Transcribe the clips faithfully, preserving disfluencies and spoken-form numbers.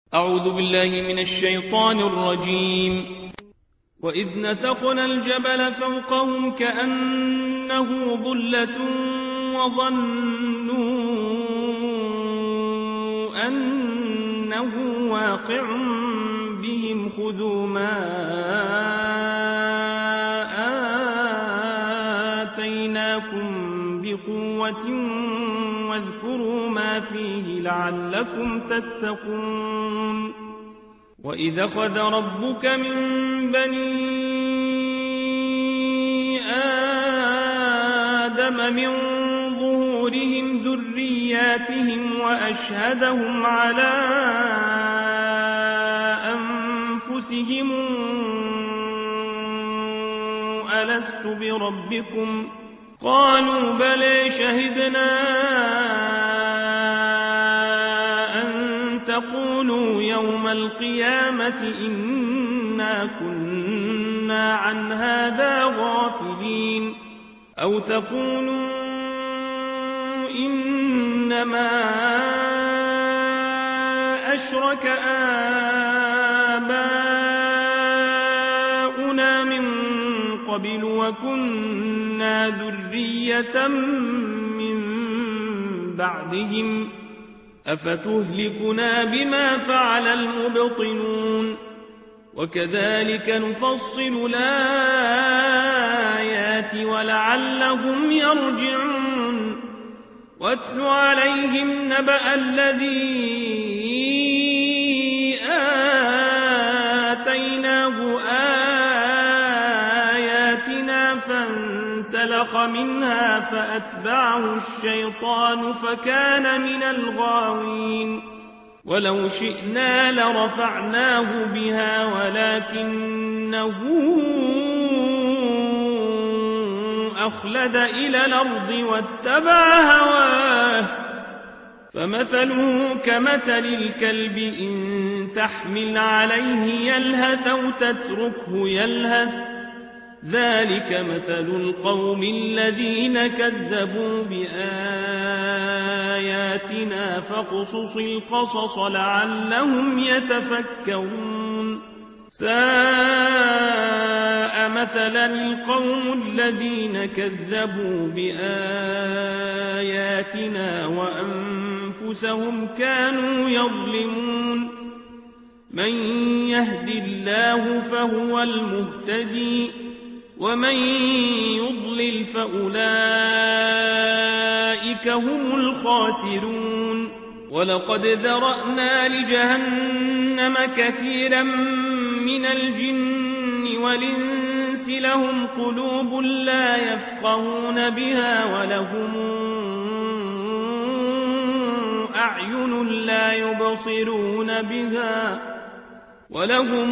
أعوذ بالله من الشيطان الرجيم. وإذ نتقنا الجبل فوقهم كأنه ظلة وظنوا أنه واقع بهم خذوا ما آتيناكم بقوة واذكروا ما فيه لعلكم تتقون. وإذ أخذ ربك من بني آدم من ظهورهم ذرياتهم وأشهدهم على أنفسهم ألست بربكم قالوا بلى شهدنا أن تقولوا يوم القيامة إنا كنا عن هذا غافلين أو تقولوا إنما أشرك آباؤنا من قبل وكنا ذرية من بعدهم أفتهلكنا بما فعل المبطلون وكذلك نفصل الآيات ولعلهم يرجعون. واتل عليهم نبأ الذي آتيناه آياتنا فانسلخ منها فأتبعه الشيطان فكان من الغاوين. ولو شئنا لرفعناه بها ولكنه أخلد إلى الأرض واتبع هواه فمثله كمثل الكلب إن تحمل عليه يلهث أو تتركه يلهث ذلك مثل القوم الذين كذبوا بآياتنا فاقصص القصص لعلهم يتفكرون. ساء مثلا القوم الذين كذبوا بآياتنا وأنفسهم كانوا يظلمون. من يهد الله فهو المهتدي ومن يضلل فأولئك هم الخاسرون. ولقد ذرأنا لجهنم كثيرا من الجن والإنس لهم قلوب لا يفقهون بها ولهم أعين لا يبصرون بها ولهم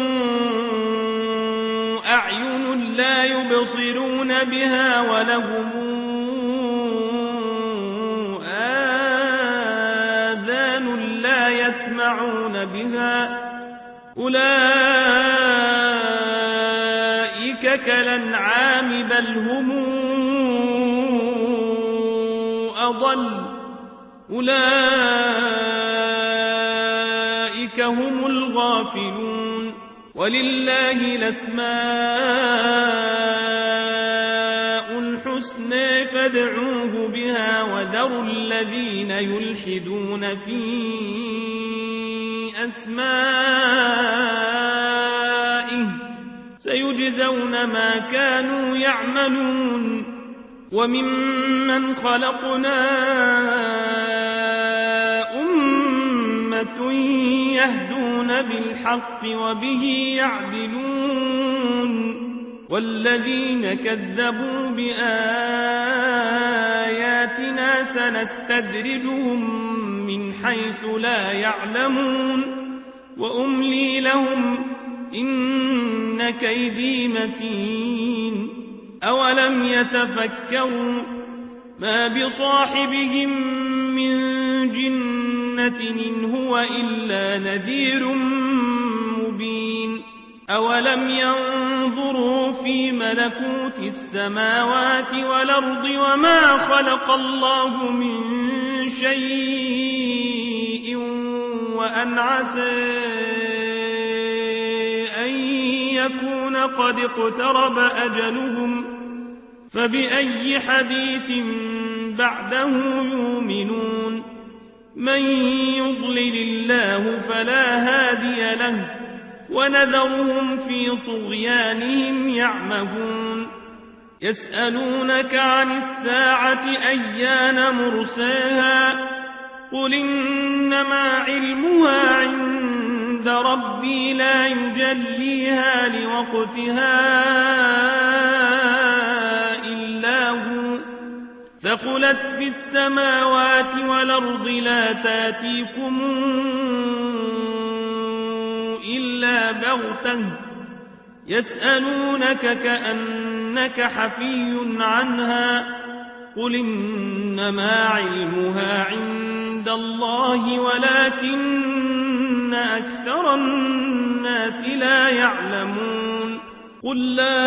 أعين لا يبصرون بها ولهم آذان لا يسمعون بها أولئك كالأنعام بل هم أضل أولئك هم الغافلون. ولله الأسماء الحسنى فادعوه بها وذروا الذين يلحدون في أسمائه سيجزون ما كانوا يعملون. وممن خلقنا أمة يهدون بالحق وبه يعدلون والذين كذبوا بآياتنا سنستدرجهم من حيث لا يعلمون وأملي لهم إن كيدي متين. أولم يتفكروا ما بصاحبهم من جنة إن هو إلا نذير مبين. أولم ينظروا في ملكوت السماوات والأرض وما خلق الله من شيء أن عسى أن يكون قد اقترب أجلهم فبأي حديث بعده يؤمنون من يضلل الله فلا هادي له ونذرهم في طغيانهم يعمهون يسألونك عن الساعة أيان مرساها قل إنما علمها عند ربي لا يجليها لوقتها إلا هو ثقلت في السماوات والأرض لا تاتيكم إلا بغتة يسألونك كأنك حفي عنها قل إنما علمها عند الله ولكن أكثر الناس لا يعلمون قل لا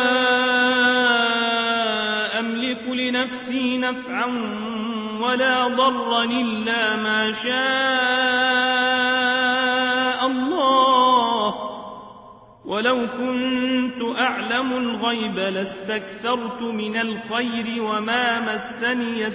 أملك لنفسي نفعا ولا ضرا إلا ما شاء الله ولو كنت أعلم الغيب لاستكثرت من الخير وما مسني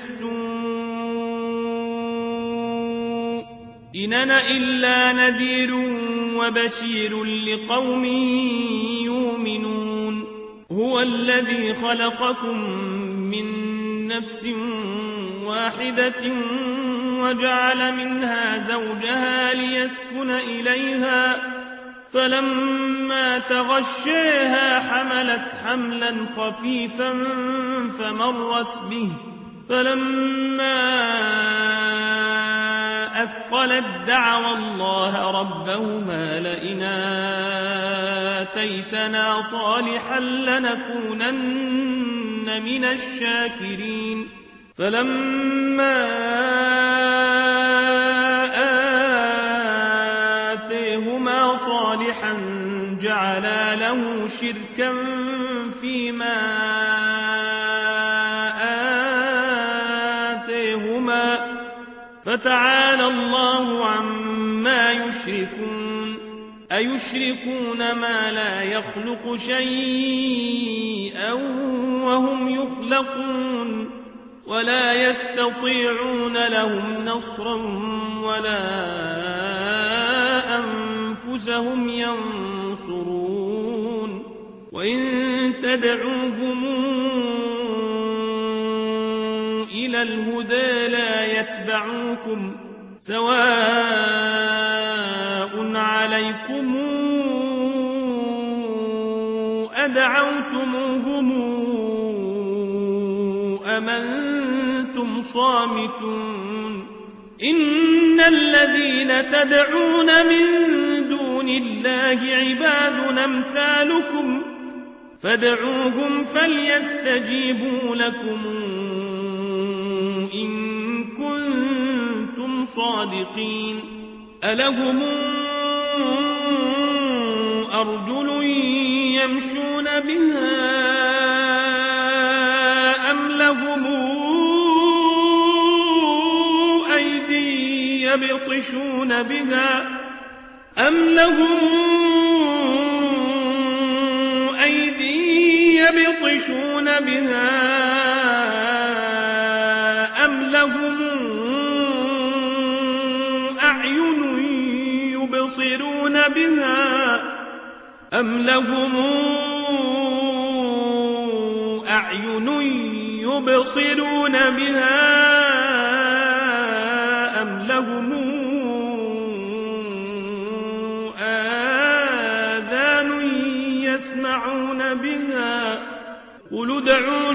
السوء إن أنا إلا نذير وبشير لقوم يؤمنون هو الذي خلقكم من نفس واحدة وجعل منها زوجها ليسكن إليها فلما تغشاها حملت حملا خفيفا فمرت به فلما أثقلت دعوا الله ربهما لئن آتيتنا صالحا لنكونن من الشاكرين فلما آتيهما صالحا جعلا له شركا فيما آتيهما فتعالى الله عما يشركون أيشركون ما لا يخلق شيئا وهم يخلقون ولا يستطيعون لهم نصرا ولا أنفسهم ينصرون وإن تدعوهم إلى الهدى لا يتبعوكم سواء عليكم أدعوتموهم أم أنتم صامتون إن الذين تدعون من دون الله عباد أمثالكم فادعوهم فليستجيبوا لكم إن كنتم صادقين ألهم أرجل يمشون بها أم لهم أيدي يبطشون بها أم لهم أيدي يبطشون بها أم لهم أعين يبصرون بها أم لهم أعين يبصرون بها أم لهم آذان يسمعون بها قل ادعوا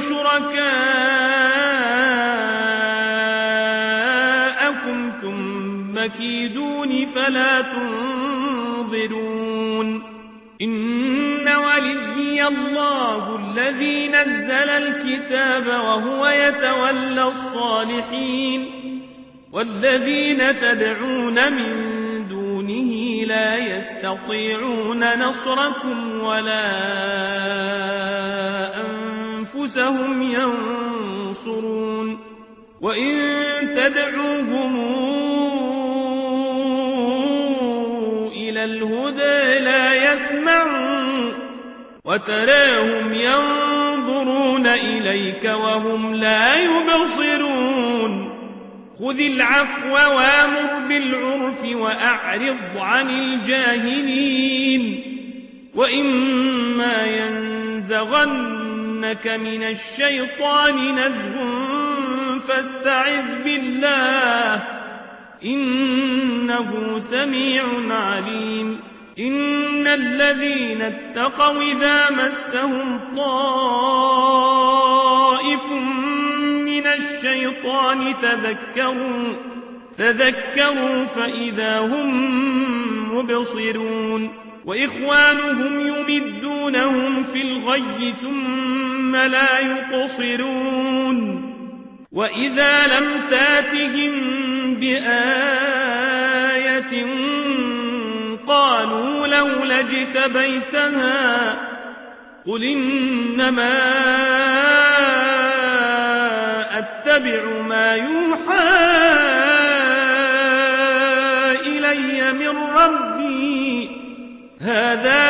شركاءكم ثم كيدون فلا تنظرون إن وليي الله الذي نزل الكتاب وهو يتولى الصالحين والذين تدعون من دونه لا يستطيعون نصركم ولا أنفسهم ينصرون وإن تدعوهم يسمعون وتراهم ينظرون إليك وهم لا يبصرون خذ العفو وامر بالعرف وأعرض عن الجاهلين وإما ينزغنك من الشيطان نزغ فاستعذ بالله إنه سميع عليم إن الذين اتقوا إذا مسهم طائف من الشيطان تذكروا تذكروا فإذا هم مبصرون وإخوانهم يمدونهم في الغي ثم لا يقصرون وإذا لم تاتهم بآية قالوا لولا اجتبيتها قل إنما أتبع ما يوحى إلي من ربي هذا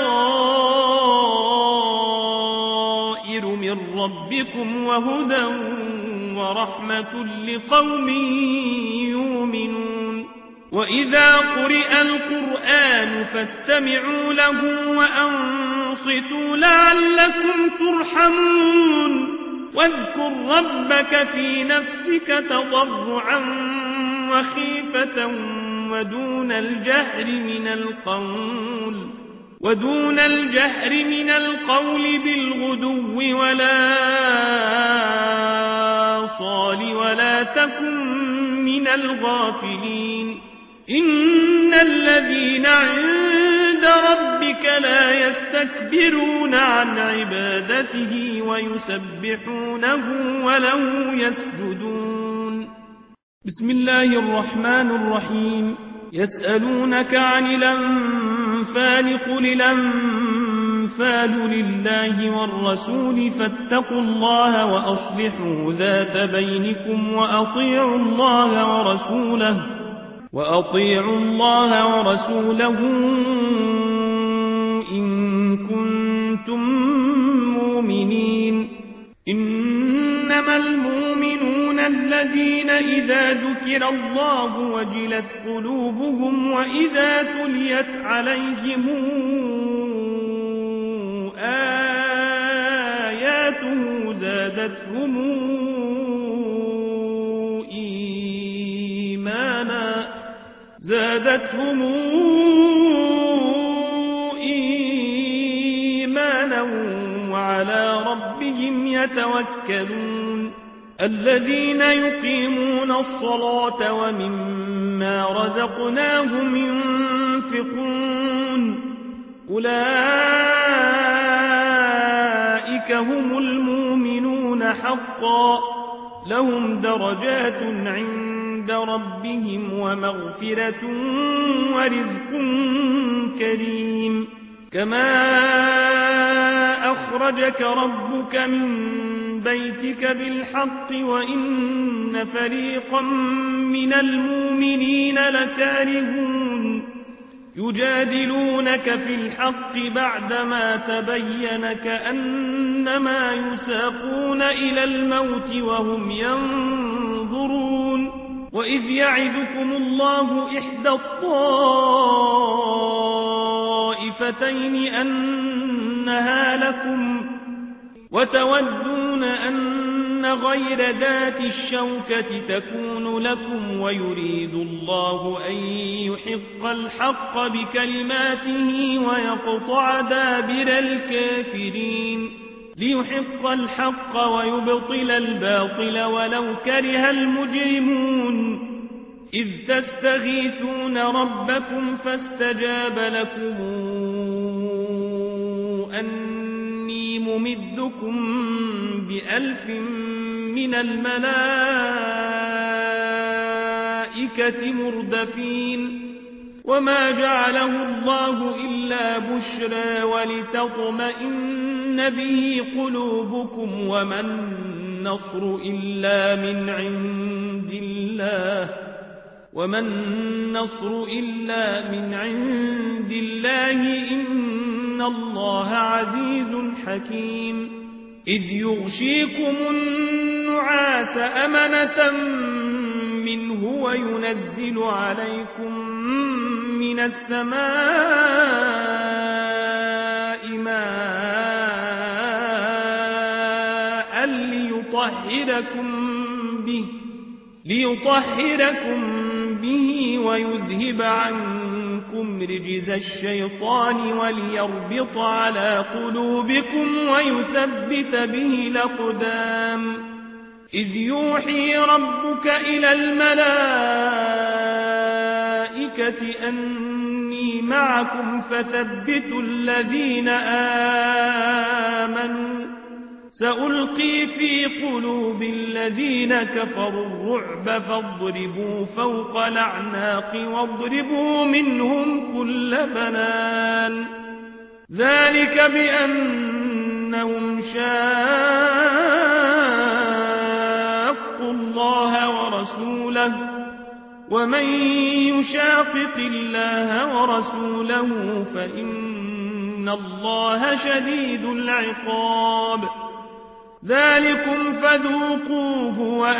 بصائر من ربكم وهدى ورحمة لقوم يؤمنون وإذا قرئ القرآن فاستمعوا له وأنصتوا لعلكم ترحمون واذكر ربك في نفسك تضرعا وخيفة ودون الجهر من القول ودون الجهر من القول بالغدو ولا صال ولا تكن من الغافلين إن الذين عند ربك لا يستكبرون عن عبادته ويسبحونه وله يسجدون بسم الله الرحمن الرحيم يسألونك عن الأنفال قل الأنفال لله والرسول فاتقوا الله وأصلحوا ذات بينكم وأطيعوا الله ورسوله وأطيعوا الله ورسوله إن كنتم مؤمنين إنما المؤمنون الذين إذا ذكر الله وجلت قلوبهم وإذا تليت عليهم آياته زادتهم إيمانا زادتهم إيمانا وعلى ربهم يتوكلون الذين يقيمون الصلاة ومما رزقناهم ينفقون أولئك هم المؤمنون حقا لهم درجات عند ربهم ومغفرة ورزق كريم كما أخرجك ربك من بيتك بالحق وإن فريقا من المؤمنين لكارهون يجادلونك في الحق بعدما تبين كأنما يساقون إلى الموت وهم ينظرون وإذ يعدكم الله إحدى الطائفتين أنها لكم وتودون أن غير ذات الشوكة تكون لكم ويريد الله أن يحق الحق بكلماته ويقطع دابر الكافرين ليحق الحق ويبطل الباطل ولو كره المجرمون إذ تستغيثون ربكم فاستجاب لكم أني ممدكم بألف من الملائكة مردفين وما جعله الله إلا بشرى ولتطمئن به قلوبكم وما النصر إلا من عند الله وما النصر إلا من عند الله إن الله عزيز حكيم إذ يغشيكم النعاس أمنة منه وينزل عليكم من السماء ماء ليطهركم به ليطهركم به ويذهب عنكم رجز الشيطان وليربط على قلوبكم ويثبت به الأقدام إذ يوحي ربك إلى الملائكة أني معكم فثبتوا الذين آمنوا سألقي في قلوب الذين كفروا الرعب فاضربوا فوق الأعناق واضربوا منهم كل بنان ذلك بأنهم شاقوا الله ورسوله ومن يشاقق الله ورسوله فإن الله شديد العقاب ذلكم فذوقوه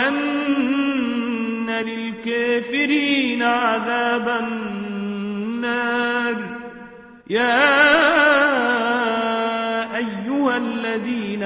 وأن للكافرين عذاب النار يا أيها الذين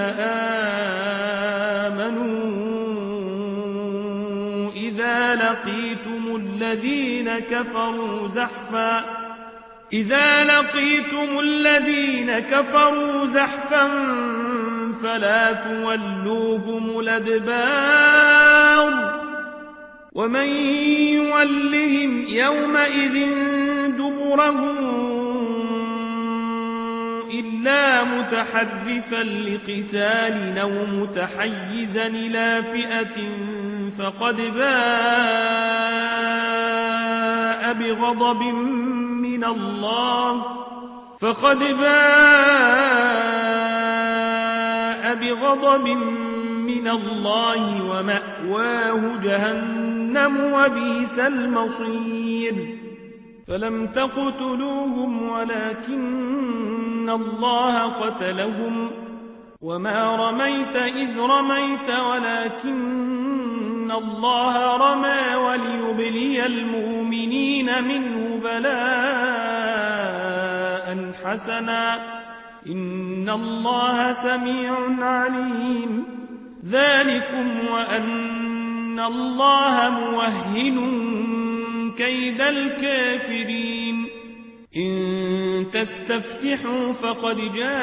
آمنوا إذا لقيتم الذين كفروا زحفا إذا لقيتم الذين كفروا زحفا فلا تولوهم الأدبار ومن يولهم يومئذ دبره إلا متحرفا لقتال أو متحيزا إلى فئة فقد باء بغضب من الله فقد باء بغضب من الله ومأواه جهنم وبئس المصير فلم تقتلوهم ولكن الله قتلهم وما رميت إذ رميت ولكن الله رمى وليبلي المؤمنين منه بلاء حسنا إن الله سميع عليم ذلكم وأن الله موهن كيد الكافرين إن تستفتحوا فقد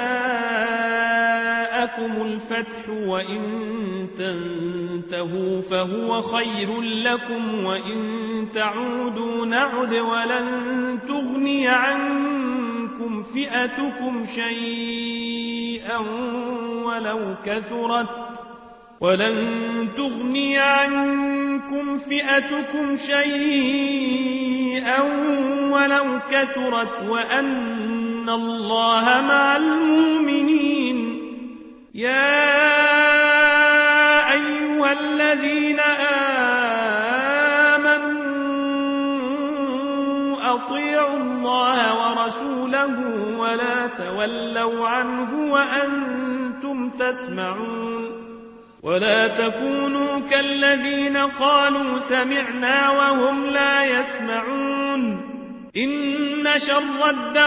جاءكم الفتح وإن تنتهوا فهو خير لكم وإن تعودوا نعد ولن تغني عنكم فئتكم شيئا ولو كثرت ولن تغني عنكم فئتكم شيئا ولو كثرت وأن الله مع المؤمنين يا أيها الذين آمنوا أطيعوا الله ورسوله ولا تولوا عنه وأنتم تسمعون ولا تكونوا كالذين قالوا سمعنا وهم لا يسمعون إن شر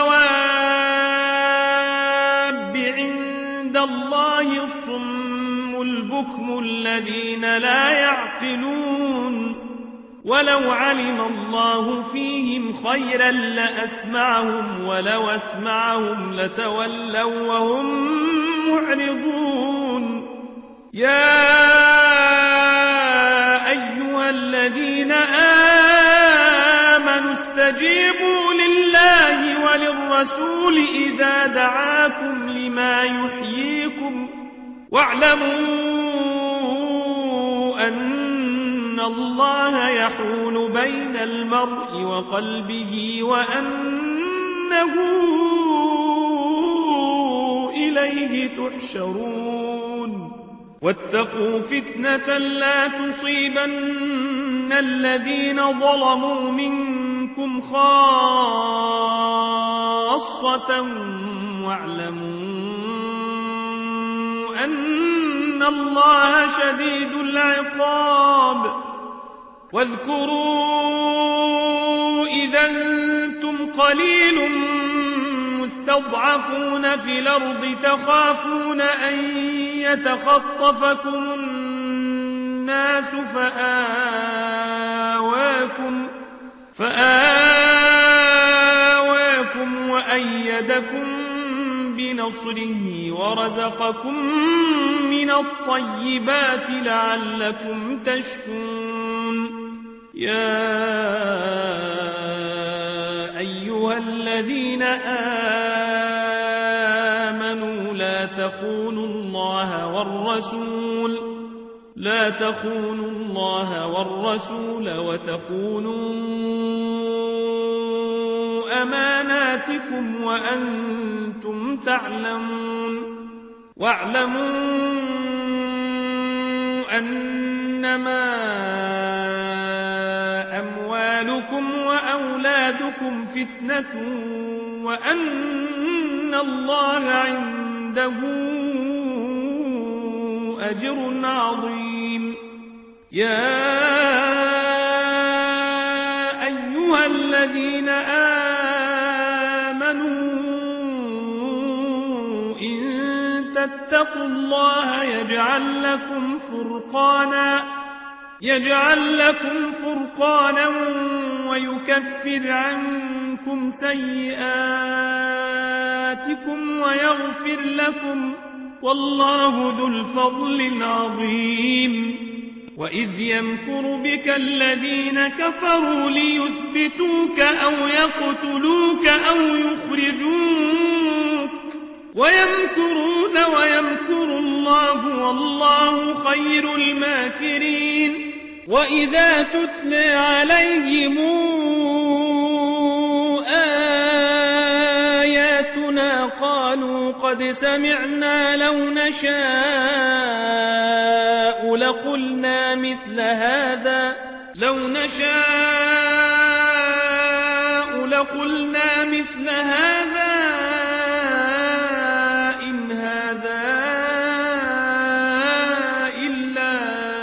الدواب عند الله الصم البكم الذين لا يعقلون ولو علم الله فيهم خيرا لأسمعهم ولو أسمعهم لتولوا وهم معرضون يا أيها الذين آمنوا استجيبوا لله وللرسول إذا دعاكم لما يحييكم واعلموا أن الله يحول بين المرء وقلبه وأنه إليه تحشرون واتقوا فتنة لا تصيبن الذين ظلموا منكم خاصة خاصة واعلموا أن الله شديد العقاب واذكروا إذا أنتم قليل مستضعفون في الأرض تخافون أن يتخطفكم الناس فآواكم فآواكم وأيدكم بنصره ورزقكم من الطيبات لعلكم تشكرون يا أيها الذين آمنوا لا تخونوا الله والرسول لا تخونوا الله والرسول وتخونوا أماناتكم وأنتم تعلمون واعلموا أنما أموالكم وأولادكم فتنة وأن الله عنده أجر عظيم يا أيها الذين آمنوا إن تتقوا الله يجعل لكم فرقانا يجعل لكم فرقانا ويكفر عنكم سيئاتكم ويغفر لكم والله ذو الفضل العظيم وإذ يمكر بك الذين كفروا ليثبتوك أو يقتلوك أو يخرجوك ويمكرون ويمكر الله والله خير الماكرين وإذا تتلى عليهم آياتنا قالوا قد سمعنا لو نشاء لقلنا مثل هذا لو نشاء لقلنا مثل هذا إن هذا إلا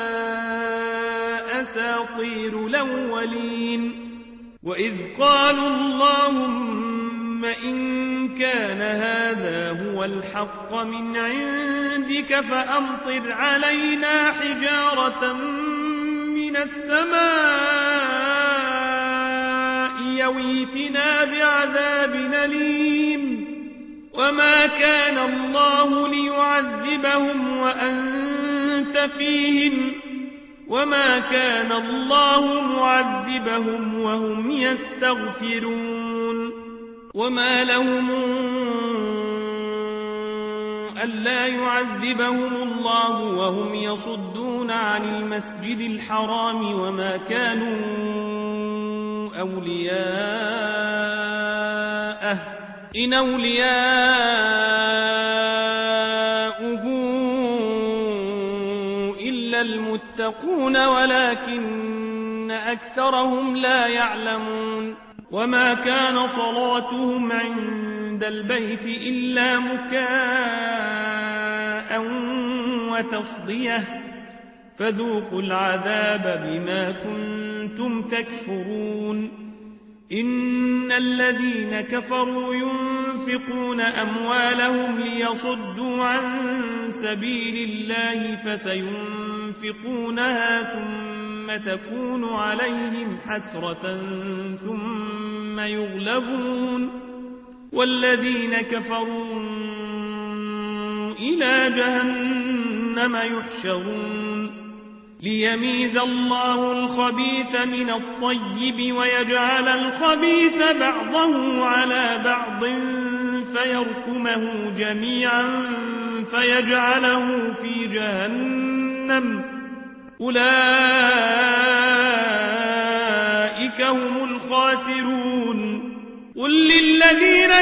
أساطير الأولين وإذ قالوا اللهم إن كان هذا هو الحق من عندك فأمطر علينا حجارة من السماء يويتنا بعذاب أليم وما كان الله ليعذبهم وأنت فيهم وما كان الله معذبهم وهم يستغفرون وما لهم ألا يعذبهم الله وهم يصدون عن المسجد الحرام وما كانوا أولياءه إن أولياؤه إلا المتقون ولكن أكثرهم لا يعلمون وما كان صلاتهم عند البيت إلا مكاء وتصدية فذوقوا العذاب بما كنتم تكفرون إن الذين كفروا ينفقون أموالهم ليصدوا عن سبيل الله فسينفقونها ثم تكون عليهم حسرة ثم يغلبون والذين كفروا إلى جهنم يحشرون ليميز الله الخبيث من الطيب ويجعل الخبيث بعضه على بعض فيركمه جميعا فيجعله في جهنم أولئك هم الخاسرون قل للذين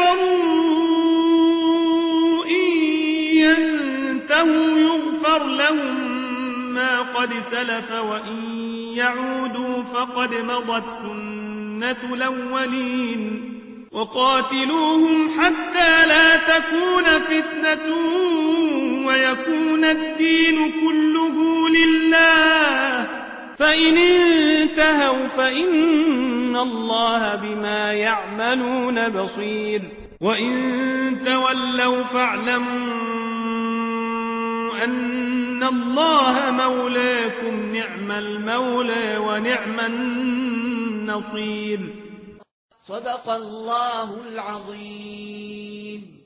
كفروا إن ينتهوا يغفر لهم ما قد سلف وإن يعودوا فقد مضت سنة الأولين وقاتلوهم حتى لا تكون فتنة ويكون الدين كله لله، فإن انتهوا فإن الله بما يعملون بصير. وإن تولوا فاعلموا أن الله مولاكم، نعم المولى ونعم النصير. صدق الله العظيم.